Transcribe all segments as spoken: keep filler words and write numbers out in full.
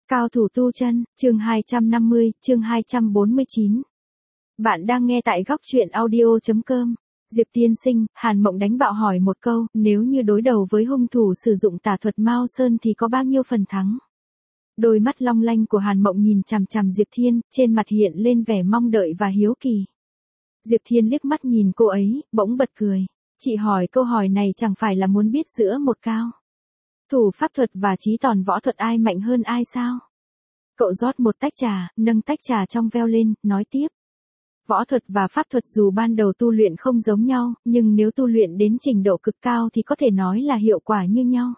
Cao thủ tu chân, chương hai trăm năm mươi, chương hai trăm bốn mươi chín. Bạn đang nghe tại góc truyện audio chấm com. Diệp tiên sinh, Hàn Mộng đánh bạo hỏi một câu, nếu như đối đầu với hung thủ sử dụng tà thuật Mao Sơn thì có bao nhiêu phần thắng? Đôi mắt long lanh của Hàn Mộng nhìn chằm chằm Diệp Thiên, trên mặt hiện lên vẻ mong đợi và hiếu kỳ. Diệp Thiên liếc mắt nhìn cô ấy, bỗng bật cười. Chị hỏi câu hỏi này chẳng phải là muốn biết giữa một cao thủ pháp thuật và trí tòn võ thuật ai mạnh hơn ai sao? Cậu rót một tách trà, nâng tách trà trong veo lên, nói tiếp. Võ thuật và pháp thuật dù ban đầu tu luyện không giống nhau, nhưng nếu tu luyện đến trình độ cực cao thì có thể nói là hiệu quả như nhau.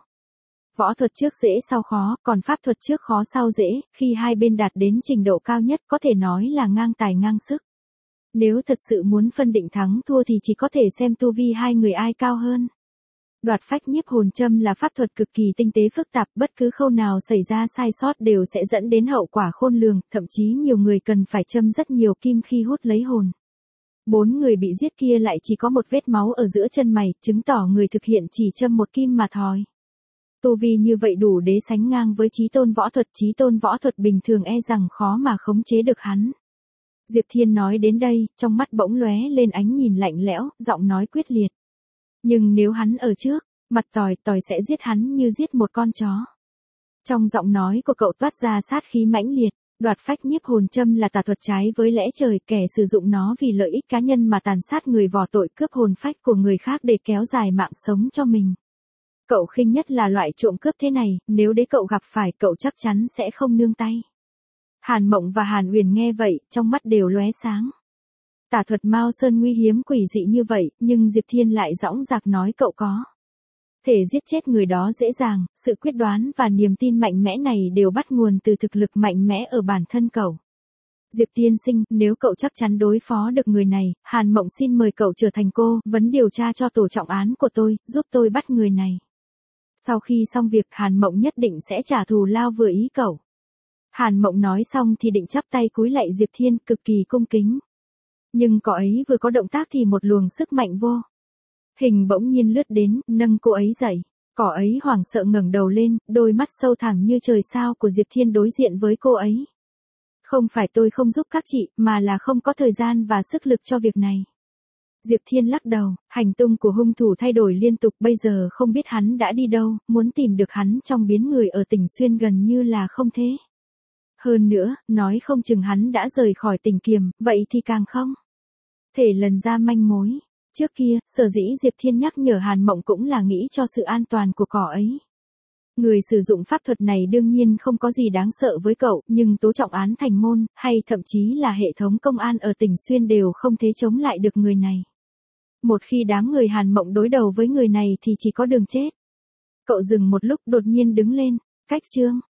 Võ thuật trước dễ sau khó, còn pháp thuật trước khó sau dễ, khi hai bên đạt đến trình độ cao nhất có thể nói là ngang tài ngang sức. Nếu thật sự muốn phân định thắng thua thì chỉ có thể xem tu vi hai người ai cao hơn. Đoạt phách nhiếp hồn châm là pháp thuật cực kỳ tinh tế phức tạp, bất cứ khâu nào xảy ra sai sót đều sẽ dẫn đến hậu quả khôn lường, thậm chí nhiều người cần phải châm rất nhiều kim khi hút lấy hồn. Bốn người bị giết kia lại chỉ có một vết máu ở giữa chân mày, chứng tỏ người thực hiện chỉ châm một kim mà thôi. Tu vi như vậy đủ để sánh ngang với chí tôn võ thuật, chí tôn võ thuật bình thường e rằng khó mà khống chế được hắn. Diệp Thiên nói đến đây, trong mắt bỗng lóe lên ánh nhìn lạnh lẽo, giọng nói quyết liệt. Nhưng nếu hắn ở trước, mặt tỏi tỏi sẽ giết hắn như giết một con chó. Trong giọng nói của cậu toát ra sát khí mãnh liệt, đoạt phách nhiếp hồn châm là tà thuật trái với lẽ trời, kẻ sử dụng nó vì lợi ích cá nhân mà tàn sát người vò tội cướp hồn phách của người khác để kéo dài mạng sống cho mình. Cậu khinh nhất là loại trộm cướp thế này, nếu để cậu gặp phải cậu chắc chắn sẽ không nương tay. Hàn Mộng và Hàn Uyển nghe vậy, trong mắt đều lóe sáng. Tà thuật Mao Sơn nguy hiếm quỷ dị như vậy, nhưng Diệp Thiên lại dõng dạc nói cậu có thể giết chết người đó dễ dàng, sự quyết đoán và niềm tin mạnh mẽ này đều bắt nguồn từ thực lực mạnh mẽ ở bản thân cậu. Diệp tiên sinh, nếu cậu chắc chắn đối phó được người này, Hàn Mộng xin mời cậu trở thành cô vấn điều tra cho tổ trọng án của tôi, giúp tôi bắt người này. Sau khi xong việc, Hàn Mộng nhất định sẽ trả thù lao vừa ý cậu. Hàn Mộng nói xong thì định chắp tay cúi lạy Diệp Thiên, cực kỳ cung kính. Nhưng cậu ấy vừa có động tác thì một luồng sức mạnh vô hình bỗng nhiên lướt đến, nâng cô ấy dậy. Cậu ấy hoảng sợ ngẩng đầu lên, đôi mắt sâu thẳm như trời sao của Diệp Thiên đối diện với cô ấy. Không phải tôi không giúp các chị, mà là không có thời gian và sức lực cho việc này. Diệp Thiên lắc đầu, hành tung của hung thủ thay đổi liên tục, bây giờ không biết hắn đã đi đâu, muốn tìm được hắn trong biến người ở tỉnh Xuyên gần như là không thế. Hơn nữa, nói không chừng hắn đã rời khỏi tỉnh Kiềm, vậy thì càng không thể lần ra manh mối. Trước kia, sở dĩ Diệp Thiên nhắc nhở Hàn Mộng cũng là nghĩ cho sự an toàn của cậu ấy. Người sử dụng pháp thuật này đương nhiên không có gì đáng sợ với cậu, nhưng tố trọng án thành môn, hay thậm chí là hệ thống công an ở tỉnh Xuyên đều không thể chống lại được người này. Một khi đám người Hàn Mộng đối đầu với người này thì chỉ có đường chết. Cậu dừng một lúc đột nhiên đứng lên, cách chương.